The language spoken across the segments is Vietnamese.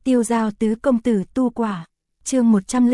Tiêu giao tứ công tử tu quả. Chương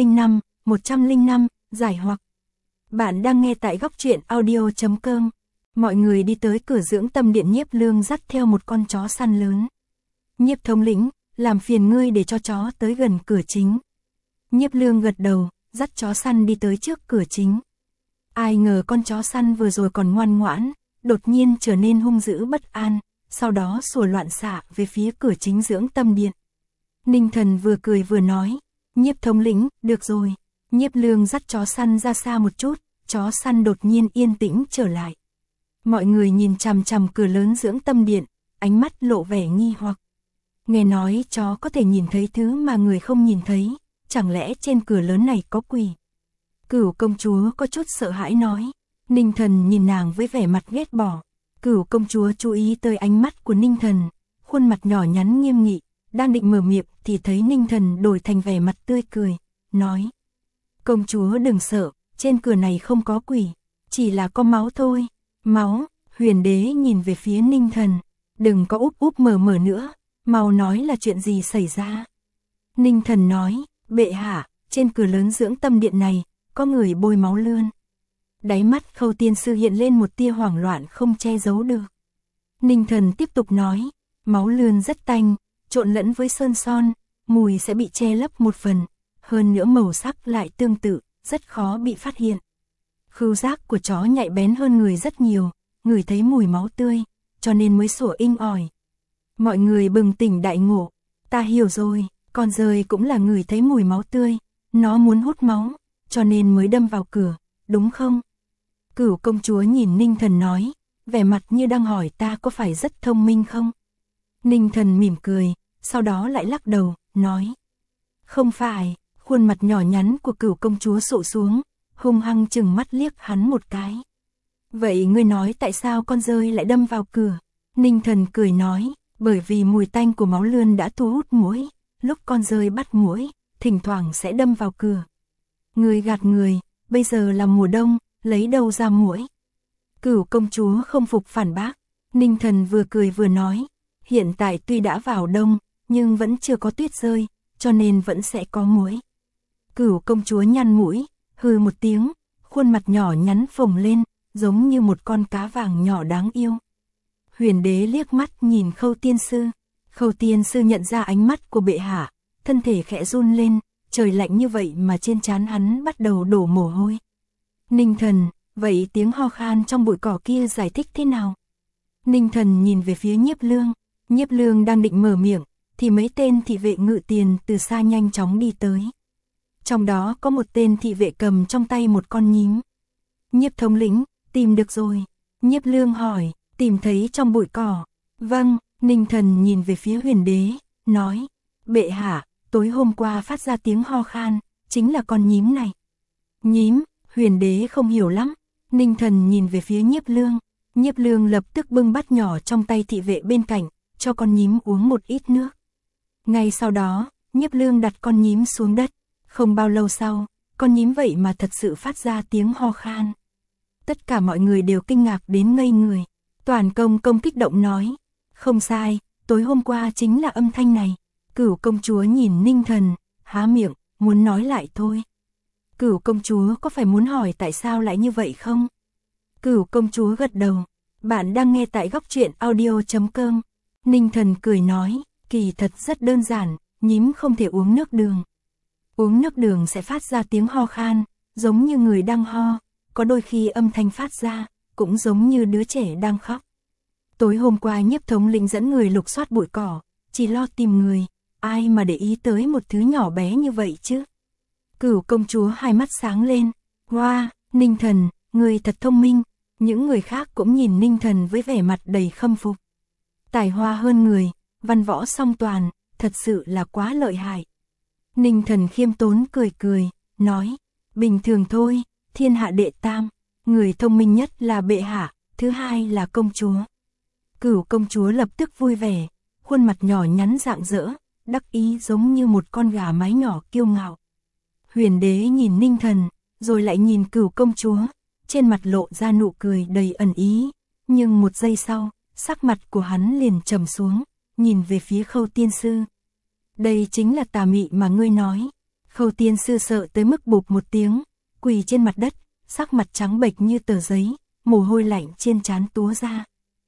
105, giải hoặc. Bạn đang nghe tại góc truyện audio.com. Mọi người đi tới cửa dưỡng tâm điện. Nhiếp Lương dắt theo một con chó săn lớn. Nhiếp thống lĩnh, làm phiền ngươi để cho chó tới gần cửa chính. Nhiếp Lương gật đầu, dắt chó săn đi tới trước cửa chính. Ai ngờ con chó săn vừa rồi còn ngoan ngoãn, đột nhiên trở nên hung dữ bất an, sau đó sủa loạn xạ về phía cửa chính dưỡng tâm điện. Ninh Thần vừa cười vừa nói, Nhiếp thống lĩnh, được rồi. Nhiếp Lương dắt chó săn ra xa một chút, chó săn đột nhiên yên tĩnh trở lại. Mọi người nhìn chằm chằm cửa lớn dưỡng tâm điện, ánh mắt lộ vẻ nghi hoặc. Nghe nói chó có thể nhìn thấy thứ mà người không nhìn thấy, chẳng lẽ trên cửa lớn này có quỷ? Cửu công chúa có chút sợ hãi nói. Ninh Thần nhìn nàng với vẻ mặt ghét bỏ. Cửu công chúa chú ý tới ánh mắt của Ninh Thần, khuôn mặt nhỏ nhắn nghiêm nghị, đang định mở miệng thì thấy Ninh Thần đổi thành vẻ mặt tươi cười, nói: công chúa đừng sợ, trên cửa này không có quỷ, chỉ là có máu thôi. Máu? Huyền đế nhìn về phía Ninh Thần, đừng có úp úp mở mở nữa, mau nói là chuyện gì xảy ra. Ninh Thần nói, bệ hạ, trên cửa lớn dưỡng tâm điện này, có người bôi máu lươn. Đáy mắt Khâu tiên sư hiện lên một tia hoảng loạn không che giấu được. Ninh Thần tiếp tục nói, máu lươn rất tanh, trộn lẫn với sơn son, mùi sẽ bị che lấp một phần, hơn nữa màu sắc lại tương tự, rất khó bị phát hiện. Khứu giác của chó nhạy bén hơn người rất nhiều, ngửi thấy mùi máu tươi, cho nên mới sủa inh ỏi. Mọi người bừng tỉnh đại ngộ, ta hiểu rồi, con dơi cũng là ngửi thấy mùi máu tươi, nó muốn hút máu, cho nên mới đâm vào cửa, đúng không? Cửu công chúa nhìn Ninh Thần nói, vẻ mặt như đang hỏi ta có phải rất thông minh không? Ninh Thần mỉm cười, sau đó lại lắc đầu, nói, không phải. Khuôn mặt nhỏ nhắn của cửu công chúa sụ xuống, hung hăng chừng mắt liếc hắn một cái. Vậy ngươi nói tại sao con dơi lại đâm vào cửa? Ninh Thần cười nói, bởi vì mùi tanh của máu lươn đã thu hút muỗi, lúc con dơi bắt muỗi, thỉnh thoảng sẽ đâm vào cửa. Ngươi gạt người, bây giờ là mùa đông, lấy đâu ra muỗi? Cửu công chúa không phục phản bác. Ninh Thần vừa cười vừa nói, hiện tại tuy đã vào đông, nhưng vẫn chưa có tuyết rơi, cho nên vẫn sẽ có muỗi. Cửu công chúa nhăn mũi, hừ một tiếng, khuôn mặt nhỏ nhắn phồng lên, giống như một con cá vàng nhỏ đáng yêu. Huyền đế liếc mắt nhìn Khâu tiên sư. Khâu tiên sư nhận ra ánh mắt của bệ hạ, thân thể khẽ run lên, trời lạnh như vậy mà trên trán hắn bắt đầu đổ mồ hôi. Ninh Thần, vậy tiếng ho khan trong bụi cỏ kia giải thích thế nào? Ninh Thần nhìn về phía Nhiếp Lương. Nhiếp Lương đang định mở miệng, thì mấy tên thị vệ ngự tiền từ xa nhanh chóng đi tới. Trong đó có một tên thị vệ cầm trong tay một con nhím. Nhiếp thống lĩnh, tìm được rồi. Nhiếp Lương hỏi, tìm thấy trong bụi cỏ. Vâng. Ninh Thần nhìn về phía huyền đế, nói, bệ hạ, tối hôm qua phát ra tiếng ho khan, chính là con nhím này. Nhím? Huyền đế không hiểu lắm. Ninh Thần nhìn về phía Nhiếp Lương. Nhiếp Lương lập tức bưng bát nhỏ trong tay thị vệ bên cạnh, cho con nhím uống một ít nước. Ngay sau đó, Nhiếp Lương đặt con nhím xuống đất. Không bao lâu sau, con nhím vậy mà thật sự phát ra tiếng ho khan. Tất cả mọi người đều kinh ngạc đến ngây người. Toàn công kích động nói, không sai, tối hôm qua chính là âm thanh này. Cửu công chúa nhìn Ninh Thần, há miệng, muốn nói lại thôi. Cửu công chúa có phải muốn hỏi tại sao lại như vậy không? Cửu công chúa gật đầu. Bạn đang nghe tại góc truyện audio.com. Ninh Thần cười nói, kỳ thật rất đơn giản, nhím không thể uống nước đường. Uống nước đường sẽ phát ra tiếng ho khan, giống như người đang ho, có đôi khi âm thanh phát ra, cũng giống như đứa trẻ đang khóc. Tối hôm qua Nhiếp thống lĩnh dẫn người lục soát bụi cỏ, chỉ lo tìm người, ai mà để ý tới một thứ nhỏ bé như vậy chứ? Cửu công chúa hai mắt sáng lên, wow, Ninh Thần, người thật thông minh. Những người khác cũng nhìn Ninh Thần với vẻ mặt đầy khâm phục. Tài hoa hơn người, văn võ song toàn, thật sự là quá lợi hại. Ninh Thần khiêm tốn cười cười, nói, bình thường thôi, thiên hạ đệ tam, người thông minh nhất là bệ hạ, thứ hai là công chúa. Cửu công chúa lập tức vui vẻ, khuôn mặt nhỏ nhắn rạng rỡ, đắc ý giống như một con gà mái nhỏ kiêu ngạo. Huyền đế nhìn Ninh Thần, rồi lại nhìn cửu công chúa, trên mặt lộ ra nụ cười đầy ẩn ý, nhưng một giây sau, sắc mặt của hắn liền trầm xuống, nhìn về phía Khâu tiên sư. đây chính là tà mị mà ngươi nói. Khâu tiên sư sợ tới mức bụp một tiếng, quỳ trên mặt đất, sắc mặt trắng bệch như tờ giấy, mồ hôi lạnh trên trán túa ra.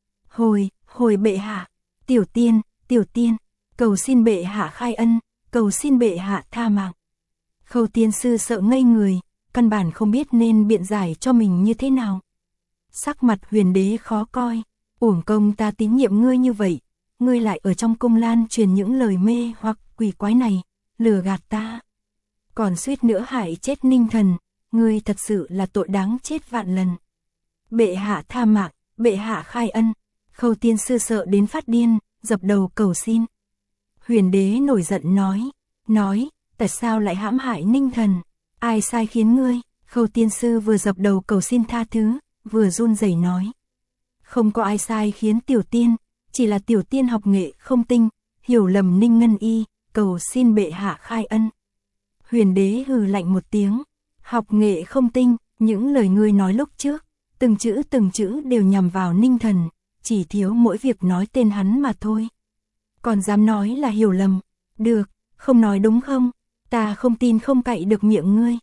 Hồi bệ hạ, tiểu tiên, cầu xin bệ hạ khai ân, cầu xin bệ hạ tha mạng. Khâu tiên sư sợ ngây người, căn bản không biết nên biện giải cho mình như thế nào. Sắc mặt Huyền đế khó coi, uổng công ta tín nhiệm ngươi như vậy, ngươi lại ở trong cung lan truyền những lời mê hoặc quỷ quái này, lừa gạt ta. Còn suýt nữa hại chết Ninh Thần, ngươi thật sự là tội đáng chết vạn lần. Bệ hạ tha mạng, bệ hạ khai ân. Khâu tiên sư sợ đến phát điên, dập đầu cầu xin. Huyền đế nổi giận nói, tại sao lại hãm hại Ninh Thần? Ai sai khiến ngươi? Khâu tiên sư vừa dập đầu cầu xin tha thứ, vừa run rẩy nói. Không có ai sai khiến tiểu tiên, chỉ là tiểu tiên học nghệ không tinh, hiểu lầm Ninh Ngân Y, cầu xin bệ hạ khai ân. Huyền đế hừ lạnh một tiếng, học nghệ không tinh, những lời ngươi nói lúc trước, từng chữ đều nhằm vào Ninh Thần, chỉ thiếu mỗi việc nói tên hắn mà thôi. Còn dám nói là hiểu lầm, được, không nói đúng không? Ta không tin không cậy được miệng ngươi.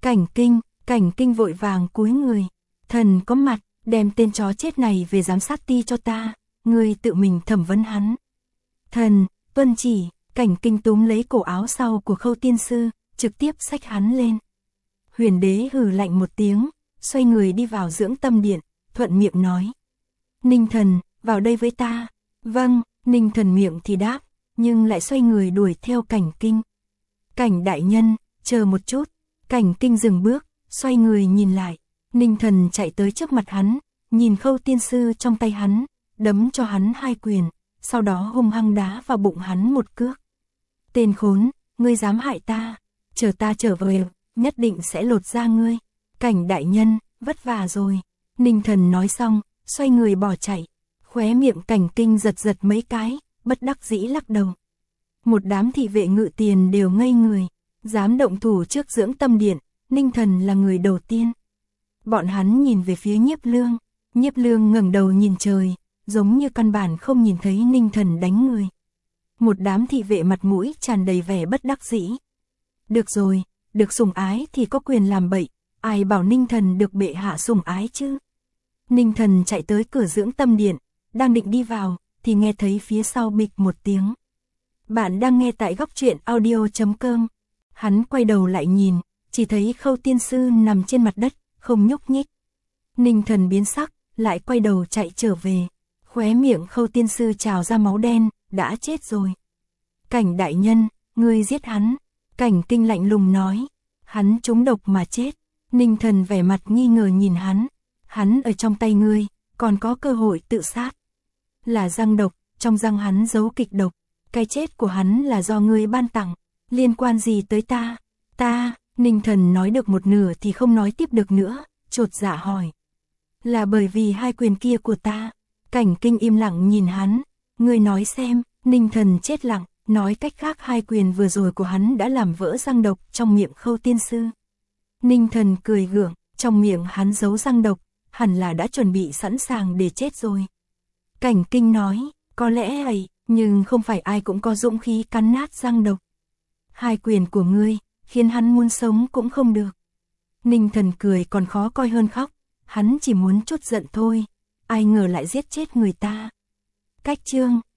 Cảnh kinh vội vàng cúi người, thần có mặt, đem tên chó chết này về giám sát ti cho ta, ngươi tự mình thẩm vấn hắn. Thần, tuân chỉ. Cảnh kinh túm lấy cổ áo sau của Khâu tiên sư, trực tiếp xách hắn lên. Huyền đế hừ lạnh một tiếng, xoay người đi vào dưỡng tâm điện, thuận miệng nói. Ninh Thần, vào đây với ta. Vâng, Ninh Thần miệng thì đáp, nhưng lại xoay người đuổi theo Cảnh kinh. Cảnh đại nhân, chờ một chút. Cảnh kinh dừng bước, xoay người nhìn lại. Ninh Thần chạy tới trước mặt hắn, nhìn Khâu tiên sư trong tay hắn, đấm cho hắn 2 quyền, sau đó hung hăng đá vào bụng hắn một cước. Tên khốn, ngươi dám hại ta, chờ ta trở về, nhất định sẽ lột da ngươi. Cảnh đại nhân, vất vả rồi. Ninh Thần nói xong, xoay người bỏ chạy. Khóe miệng Cảnh kinh giật mấy cái, bất đắc dĩ lắc đầu. Một đám thị vệ ngự tiền đều ngây người, dám động thủ trước dưỡng tâm điện, Ninh Thần là người đầu tiên. Bọn hắn nhìn về phía Nhiếp Lương ngẩng đầu nhìn trời, giống như căn bản không nhìn thấy Ninh Thần đánh người. Một đám thị vệ mặt mũi tràn đầy vẻ bất đắc dĩ. Được rồi, được sủng ái thì có quyền làm bậy, ai bảo Ninh Thần được bệ hạ sủng ái chứ? Ninh Thần chạy tới cửa dưỡng tâm điện, đang định đi vào, thì nghe thấy phía sau bịch một tiếng. Bạn đang nghe tại góc truyện audio.com. Hắn quay đầu lại nhìn, chỉ thấy Khâu tiên sư nằm trên mặt đất, không nhúc nhích. Ninh Thần biến sắc, lại quay đầu chạy trở về. Khóe miệng Khâu tiên sư trào ra máu đen, đã chết rồi. Cảnh đại nhân, ngươi giết hắn. Cảnh kinh lạnh lùng nói. Hắn trúng độc mà chết. Ninh Thần vẻ mặt nghi ngờ nhìn hắn. Hắn ở trong tay ngươi, còn có cơ hội tự sát. Là răng độc, trong răng hắn giấu kịch độc. Cái chết của hắn là do ngươi ban tặng. Liên quan gì tới ta? Ninh Thần nói được một nửa thì không nói tiếp được nữa, chột dạ hỏi. Là bởi vì 2 quyền kia của ta. Cảnh kinh im lặng nhìn hắn. Ngươi nói xem. Ninh Thần chết lặng, nói cách khác 2 quyền vừa rồi của hắn đã làm vỡ răng độc trong miệng Khâu tiên sư. Ninh Thần cười gượng, trong miệng hắn giấu răng độc, hẳn là đã chuẩn bị sẵn sàng để chết rồi. Cảnh kinh nói, có lẽ vậy, nhưng không phải ai cũng có dũng khí cắn nát răng độc. 2 quyền của ngươi, khiến hắn muốn sống cũng không được. Ninh Thần cười còn khó coi hơn khóc, hắn chỉ muốn chút giận thôi, ai ngờ lại giết chết người ta. Cách chương